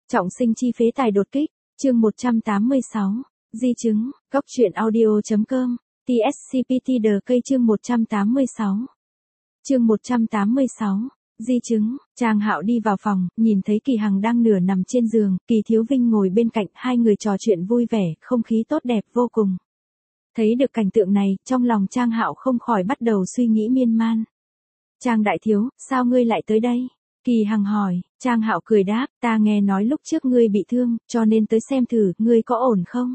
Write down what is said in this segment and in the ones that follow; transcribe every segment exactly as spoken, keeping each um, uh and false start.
Trọng sinh chi phế tài đột kích, chương một trăm tám mươi sáu, di chứng, góc truyện audio.com, tê ét xê pê tê đê cây chương một trăm tám mươi sáu. Chương một trăm tám mươi sáu, di chứng, Trang Hạo đi vào phòng, nhìn thấy Kỳ Hằng đang nửa nằm trên giường, Kỳ Thiếu Vinh ngồi bên cạnh, hai người trò chuyện vui vẻ, không khí tốt đẹp vô cùng. Thấy được cảnh tượng này, trong lòng Trang Hạo không khỏi bắt đầu suy nghĩ miên man. Trang đại thiếu, sao ngươi lại tới đây? Kỳ Hằng hỏi. Trang Hạo cười đáp, ta nghe nói lúc trước ngươi bị thương, cho nên tới xem thử, ngươi có ổn không?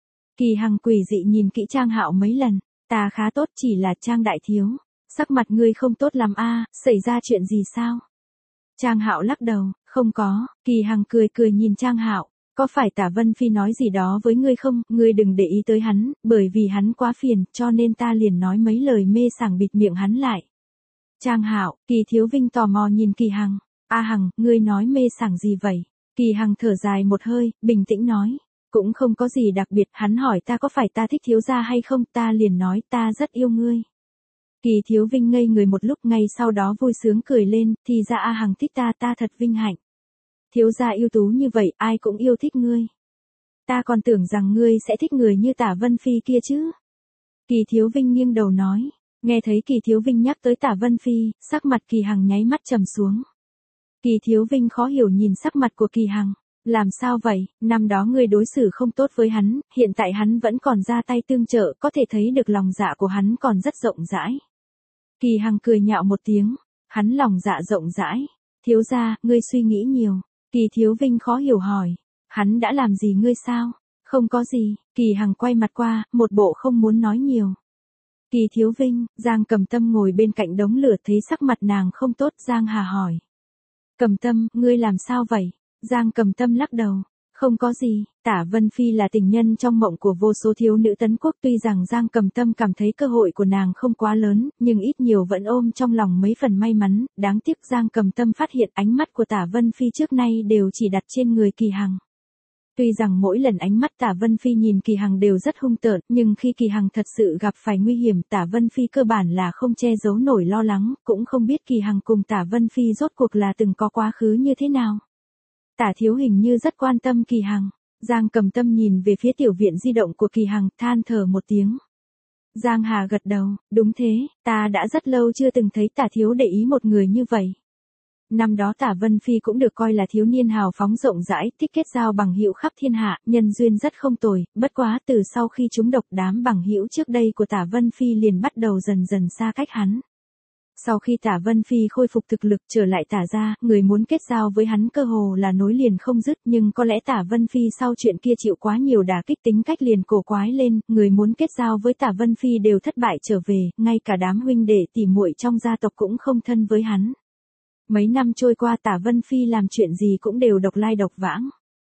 Kỳ Hằng quỷ dị nhìn kỹ Trang Hạo mấy lần, ta khá tốt, chỉ là Trang đại thiếu, sắc mặt ngươi không tốt lắm a, xảy ra chuyện gì sao? Trang Hạo lắc đầu, không có. Kỳ Hằng cười cười nhìn Trang Hạo, có phải Tả Vân Phi nói gì đó với ngươi không? Ngươi đừng để ý tới hắn, bởi vì hắn quá phiền, cho nên ta liền nói mấy lời mê sảng bịt miệng hắn lại. Trang Hạo, Kỳ Thiếu Vinh tò mò nhìn Kỳ Hằng, a Hằng, ngươi nói mê sảng gì vậy? Kỳ Hằng thở dài một hơi, bình tĩnh nói, cũng không có gì đặc biệt, hắn hỏi ta có phải ta thích thiếu gia hay không, ta liền nói ta rất yêu ngươi. Kỳ Thiếu Vinh ngây người một lúc, ngay sau đó vui sướng cười lên, thì ra a Hằng thích ta, ta thật vinh hạnh. Thiếu gia ưu tú như vậy, ai cũng yêu thích ngươi. Ta còn tưởng rằng ngươi sẽ thích người như Tả Vân Phi kia chứ. Kỳ Thiếu Vinh nghiêng đầu nói. Nghe thấy Kỳ Thiếu Vinh nhắc tới Tả Vân Phi, sắc mặt Kỳ Hằng nháy mắt trầm xuống. Kỳ Thiếu Vinh khó hiểu nhìn sắc mặt của Kỳ Hằng. Làm sao vậy, năm đó ngươi đối xử không tốt với hắn, hiện tại hắn vẫn còn ra tay tương trợ, có thể thấy được lòng dạ của hắn còn rất rộng rãi. Kỳ Hằng cười nhạo một tiếng, hắn lòng dạ rộng rãi. Thiếu gia, ngươi suy nghĩ nhiều. Kỳ Thiếu Vinh khó hiểu hỏi, hắn đã làm gì ngươi sao? Không có gì. Kỳ Hằng quay mặt qua, một bộ không muốn nói nhiều. Kỳ Thiếu Vinh, Giang Cầm Tâm ngồi bên cạnh đống lửa, thấy sắc mặt nàng không tốt, Giang Hà hỏi. Cầm Tâm, ngươi làm sao vậy? Giang Cầm Tâm lắc đầu. Không có gì, Tả Vân Phi là tình nhân trong mộng của vô số thiếu nữ tấn quốc, tuy rằng Giang Cầm Tâm cảm thấy cơ hội của nàng không quá lớn, nhưng ít nhiều vẫn ôm trong lòng mấy phần may mắn, đáng tiếc Giang Cầm Tâm phát hiện ánh mắt của Tả Vân Phi trước nay đều chỉ đặt trên người Kỳ Hằng. Tuy rằng mỗi lần ánh mắt Tả Vân Phi nhìn Kỳ Hằng đều rất hung tợn, nhưng khi Kỳ Hằng thật sự gặp phải nguy hiểm, Tả Vân Phi cơ bản là không che giấu nổi lo lắng, cũng không biết Kỳ Hằng cùng Tả Vân Phi rốt cuộc là từng có quá khứ như thế nào. Tả thiếu hình như rất quan tâm Kỳ Hằng. Giang Cầm Tâm nhìn về phía tiểu viện di động của Kỳ Hằng, than thở một tiếng. Giang Hà gật đầu, đúng thế, ta đã rất lâu chưa từng thấy Tả thiếu để ý một người như vậy. Năm đó Tả Vân Phi cũng được coi là thiếu niên hào phóng rộng rãi, thích kết giao bằng hữu khắp thiên hạ, nhân duyên rất không tồi, bất quá từ sau khi trúng độc, đám bằng hữu trước đây của Tả Vân Phi liền bắt đầu dần dần xa cách hắn. Sau khi Tả Vân Phi khôi phục thực lực trở lại Tả gia, người muốn kết giao với hắn cơ hồ là nối liền không dứt, nhưng có lẽ Tả Vân Phi sau chuyện kia chịu quá nhiều đả kích, tính cách liền cổ quái lên, người muốn kết giao với Tả Vân Phi đều thất bại trở về, ngay cả đám huynh đệ tỉ muội trong gia tộc cũng không thân với hắn. Mấy năm trôi qua Tả Vân Phi làm chuyện gì cũng đều độc lai độc vãng.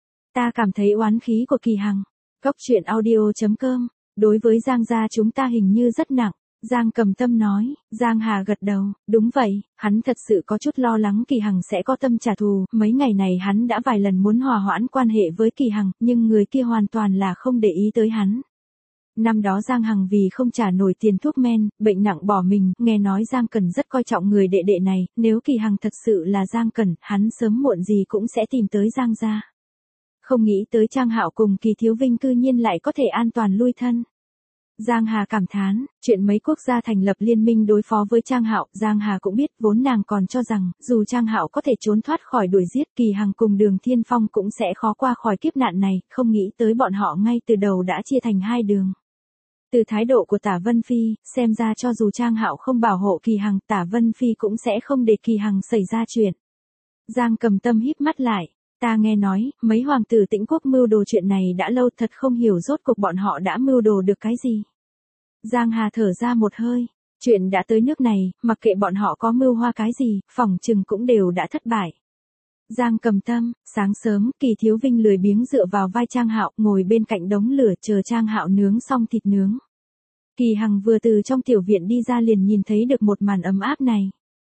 Ta cảm thấy oán khí của Kỳ Hằng. Góc truyện audio.com, đối với Giang gia chúng ta hình như rất nặng. Giang Cầm Tâm nói. Giang Hà gật đầu, đúng vậy, hắn thật sự có chút lo lắng Kỳ Hằng sẽ có tâm trả thù, mấy ngày này hắn đã vài lần muốn hòa hoãn quan hệ với Kỳ Hằng, nhưng người kia hoàn toàn là không để ý tới hắn. Năm đó Giang Hằng vì không trả nổi tiền thuốc men, bệnh nặng bỏ mình, nghe nói Giang Cẩn rất coi trọng người đệ đệ này, nếu Kỳ Hằng thật sự là Giang Cẩn, hắn sớm muộn gì cũng sẽ tìm tới Giang gia. Không nghĩ tới Trang Hạo cùng Kỳ Thiếu Vinh cư nhiên lại có thể an toàn lui thân. Giang Hà cảm thán, chuyện mấy quốc gia thành lập liên minh đối phó với Trang Hạo, Giang Hà cũng biết, vốn nàng còn cho rằng, dù Trang Hạo có thể trốn thoát khỏi đuổi giết, Kỳ Hằng cùng Đường Thiên Phong cũng sẽ khó qua khỏi kiếp nạn này, không nghĩ tới bọn họ ngay từ đầu đã chia thành hai đường. Từ thái độ của Tả Vân Phi, xem ra cho dù Trang Hạo không bảo hộ Kỳ Hằng, Tả Vân Phi cũng sẽ không để Kỳ Hằng xảy ra chuyện. Giang Cầm Tâm híp mắt lại. Ta nghe nói, mấy hoàng tử Tĩnh quốc mưu đồ chuyện này đã lâu, thật không hiểu rốt cuộc bọn họ đã mưu đồ được cái gì. Giang Hà thở ra một hơi, chuyện đã tới nước này, mặc kệ bọn họ có mưu hoa cái gì, phỏng chừng cũng đều đã thất bại. Giang Cầm Tâm, sáng sớm, Kỳ Thiếu Vinh lười biếng dựa vào vai Trang Hạo, ngồi bên cạnh đống lửa chờ Trang Hạo nướng xong thịt nướng. Kỳ Hằng vừa từ trong tiểu viện đi ra liền nhìn thấy được một màn ấm áp này.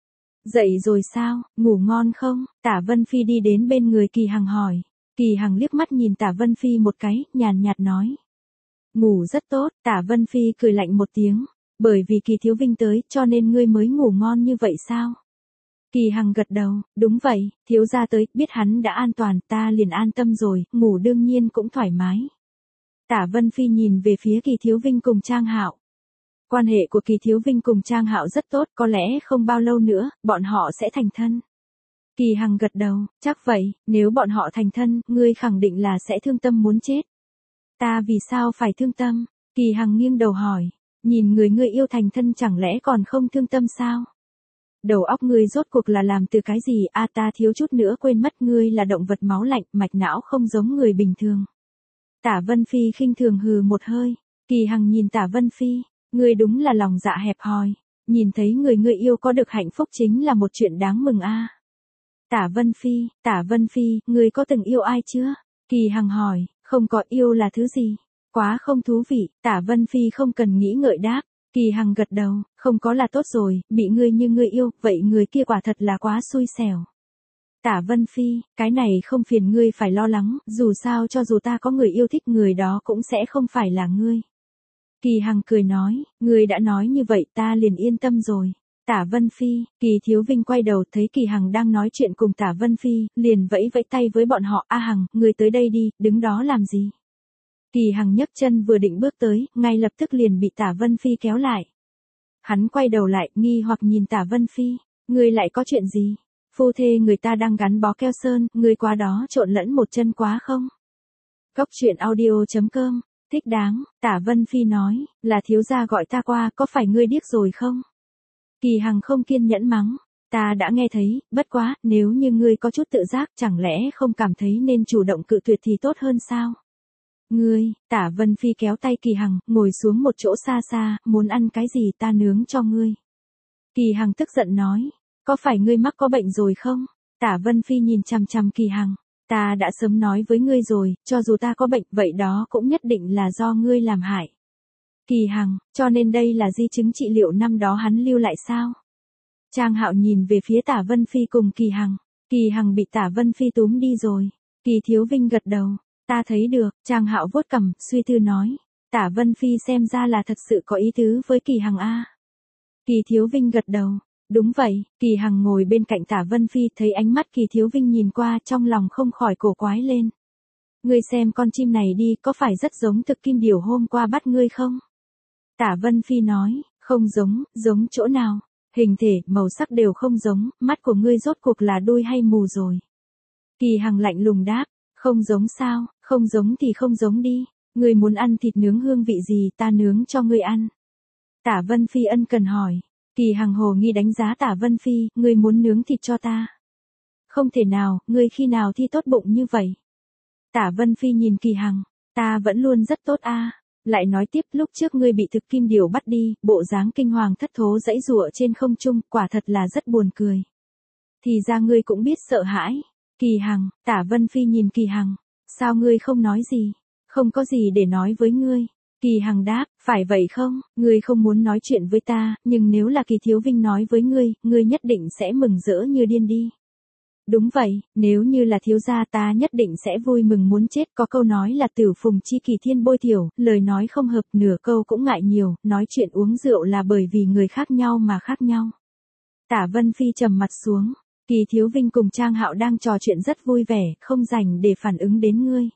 Dậy rồi sao, ngủ ngon không? Tả Vân Phi đi đến bên người Kỳ Hằng hỏi. Kỳ Hằng liếc mắt nhìn Tả Vân Phi một cái, nhàn nhạt nói. Ngủ rất tốt. Tả Vân Phi cười lạnh một tiếng. Bởi vì Kỳ Thiếu Vinh tới, cho nên ngươi mới ngủ ngon như vậy sao? Kỳ Hằng gật đầu, đúng vậy, thiếu gia tới, biết hắn đã an toàn, ta liền an tâm rồi, ngủ đương nhiên cũng thoải mái. Tả Vân Phi nhìn về phía Kỳ Thiếu Vinh cùng Trang Hạo. Quan hệ của Kỳ Thiếu Vinh cùng Trang Hạo rất tốt, có lẽ không bao lâu nữa, bọn họ sẽ thành thân. Kỳ Hằng gật đầu, chắc vậy, nếu bọn họ thành thân, ngươi khẳng định là sẽ thương tâm muốn chết. Ta vì sao phải thương tâm? Kỳ Hằng nghiêng đầu hỏi, nhìn người ngươi yêu thành thân chẳng lẽ còn không thương tâm sao? Đầu óc ngươi rốt cuộc là làm từ cái gì? A ta thiếu chút nữa quên mất ngươi là động vật máu lạnh, mạch não không giống người bình thường. Tả Vân Phi khinh thường hừ một hơi. Kỳ Hằng nhìn Tả Vân Phi, ngươi đúng là lòng dạ hẹp hòi, nhìn thấy người ngươi yêu có được hạnh phúc chính là một chuyện đáng mừng a. Tả Vân Phi, Tả Vân Phi, ngươi có từng yêu ai chưa? Kỳ Hằng hỏi, không có, yêu là thứ gì? Quá không thú vị. Tả Vân Phi không cần nghĩ ngợi đáp. Kỳ Hằng gật đầu, không có là tốt rồi, bị ngươi như ngươi yêu, vậy người kia quả thật là quá xui xẻo. Tả Vân Phi, cái này không phiền ngươi phải lo lắng, dù sao cho dù ta có người yêu thích người đó cũng sẽ không phải là ngươi. Kỳ Hằng cười nói, ngươi đã nói như vậy ta liền yên tâm rồi. Tả Vân Phi, Kỳ Thiếu Vinh quay đầu thấy Kỳ Hằng đang nói chuyện cùng Tả Vân Phi, liền vẫy vẫy tay với bọn họ, A Hằng, ngươi tới đây đi, đứng đó làm gì? Kỳ Hằng nhấc chân vừa định bước tới, ngay lập tức liền bị Tả Vân Phi kéo lại. Hắn quay đầu lại, nghi hoặc nhìn Tả Vân Phi, ngươi lại có chuyện gì? Phu thê người ta đang gắn bó keo sơn, ngươi qua đó trộn lẫn một chân quá không? Cốc truyện audio chấm com, thích đáng, Tả Vân Phi nói, là thiếu gia gọi ta qua, có phải ngươi điếc rồi không? Kỳ Hằng không kiên nhẫn mắng, ta đã nghe thấy, bất quá, nếu như ngươi có chút tự giác, chẳng lẽ không cảm thấy nên chủ động cự tuyệt thì tốt hơn sao? Ngươi, Tả Vân Phi kéo tay Kỳ Hằng, ngồi xuống một chỗ xa xa, muốn ăn cái gì ta nướng cho ngươi. Kỳ Hằng tức giận nói, có phải ngươi mắc có bệnh rồi không? Tả Vân Phi nhìn chằm chằm Kỳ Hằng, ta đã sớm nói với ngươi rồi, cho dù ta có bệnh, vậy đó cũng nhất định là do ngươi làm hại. Kỳ Hằng, cho nên đây là di chứng trị liệu năm đó hắn lưu lại sao? Trang Hạo nhìn về phía Tả Vân Phi cùng Kỳ Hằng, Kỳ Hằng bị Tả Vân Phi túm đi rồi. Kỳ Thiếu Vinh gật đầu, ta thấy được, Trang Hạo vuốt cằm, suy tư nói, Tả Vân Phi xem ra là thật sự có ý tứ với Kỳ Hằng a. Kỳ Thiếu Vinh gật đầu, đúng vậy. Kỳ Hằng ngồi bên cạnh Tả Vân Phi, thấy ánh mắt Kỳ Thiếu Vinh nhìn qua, trong lòng không khỏi cổ quái lên. Ngươi xem con chim này đi, có phải rất giống thực kim điểu hôm qua bắt ngươi không? Tả Vân Phi nói, không giống, giống chỗ nào? Hình thể, màu sắc đều không giống, mắt của ngươi rốt cuộc là đôi hay mù rồi? Kỳ Hằng lạnh lùng đáp, không giống sao, không giống thì không giống đi, ngươi muốn ăn thịt nướng hương vị gì ta nướng cho ngươi ăn. Tả Vân Phi ân cần hỏi. Kỳ Hằng hồ nghi đánh giá Tả Vân Phi, ngươi muốn nướng thịt cho ta? Không thể nào, ngươi khi nào thi tốt bụng như vậy? Tả Vân Phi nhìn Kỳ Hằng, ta vẫn luôn rất tốt a. Lại nói tiếp, lúc trước ngươi bị thực kim điểu bắt đi, bộ dáng kinh hoàng thất thố dãy rụa trên không trung, quả thật là rất buồn cười. Thì ra ngươi cũng biết sợ hãi. Kỳ Hằng, Tả Vân Phi nhìn Kỳ Hằng, sao ngươi không nói gì? Không có gì để nói với ngươi. Kỳ Hằng đáp, phải vậy không, ngươi không muốn nói chuyện với ta, nhưng nếu là Kỳ Thiếu Vinh nói với ngươi, ngươi nhất định sẽ mừng rỡ như điên đi. Đúng vậy, nếu như là thiếu gia ta nhất định sẽ vui mừng muốn chết, có câu nói là tử phùng chi kỳ thiên bôi thiểu, lời nói không hợp nửa câu cũng ngại nhiều, nói chuyện uống rượu là bởi vì người khác nhau mà khác nhau. Tả Vân Phi trầm mặt xuống, Kỳ Thiếu Vinh cùng Trang Hạo đang trò chuyện rất vui vẻ, không rảnh để phản ứng đến ngươi.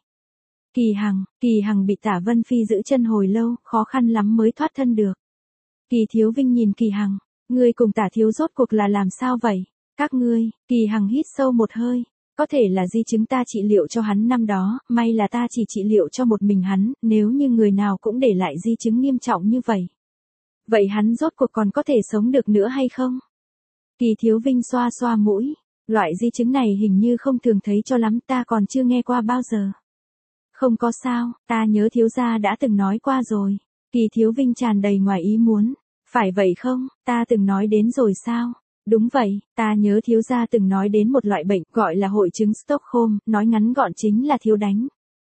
Kỳ Hằng, Kỳ Hằng bị Tả Vân Phi giữ chân hồi lâu, khó khăn lắm mới thoát thân được. Kỳ Thiếu Vinh nhìn Kỳ Hằng, ngươi cùng Tả Thiếu rốt cuộc là làm sao vậy? Các ngươi, Kỳ Hằng hít sâu một hơi, có thể là di chứng ta trị liệu cho hắn năm đó, may là ta chỉ trị liệu cho một mình hắn, nếu như người nào cũng để lại di chứng nghiêm trọng như vậy. Vậy hắn rốt cuộc còn có thể sống được nữa hay không? Kỳ Thiếu Vinh xoa xoa mũi, loại di chứng này hình như không thường thấy cho lắm, ta còn chưa nghe qua bao giờ. Không có sao, ta nhớ thiếu gia đã từng nói qua rồi. Kỳ Thiếu Vinh tràn đầy ngoài ý muốn, phải vậy không, ta từng nói đến rồi sao? Đúng vậy, ta nhớ thiếu gia từng nói đến một loại bệnh gọi là hội chứng Stockholm, nói ngắn gọn chính là thiếu đánh.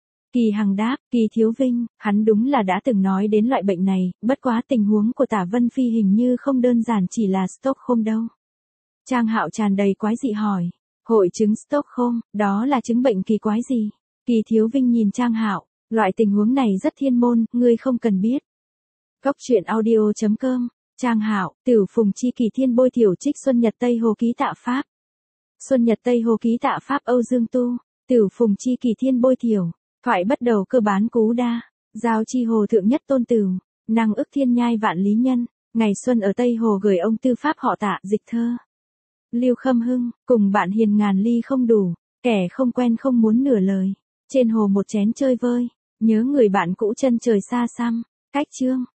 Kỳ Hằng đáp, Kỳ Thiếu Vinh, hắn đúng là đã từng nói đến loại bệnh này, bất quá tình huống của Tả Vân Phi hình như không đơn giản chỉ là Stockholm đâu. Trang Hạo tràn đầy quái dị hỏi, hội chứng Stockholm, đó là chứng bệnh kỳ quái gì? Kỳ Thiếu Vinh nhìn Trang Hạo, loại tình huống này rất thiên môn, ngươi không cần biết. Cốc truyện audio chấm com Trang Hạo, Tửu Phùng chi kỳ thiên bôi thiểu trích Xuân Nhật Tây Hồ ký tạ Pháp. Xuân Nhật Tây Hồ ký tạ Pháp Âu Dương Tu, Tửu Phùng chi kỳ thiên bôi thiểu, thoại bắt đầu cơ bán cú đa, giao chi hồ thượng nhất tôn tửu, năng ức thiên nhai vạn lý nhân, ngày xuân ở Tây Hồ gửi ông tư pháp họ Tạ dịch thơ. Lưu Khâm Hưng, cùng bạn hiền ngàn ly không đủ, kẻ không quen không muốn nửa lời, trên hồ một chén chơi vơi, nhớ người bạn cũ chân trời xa xăm, cách chương.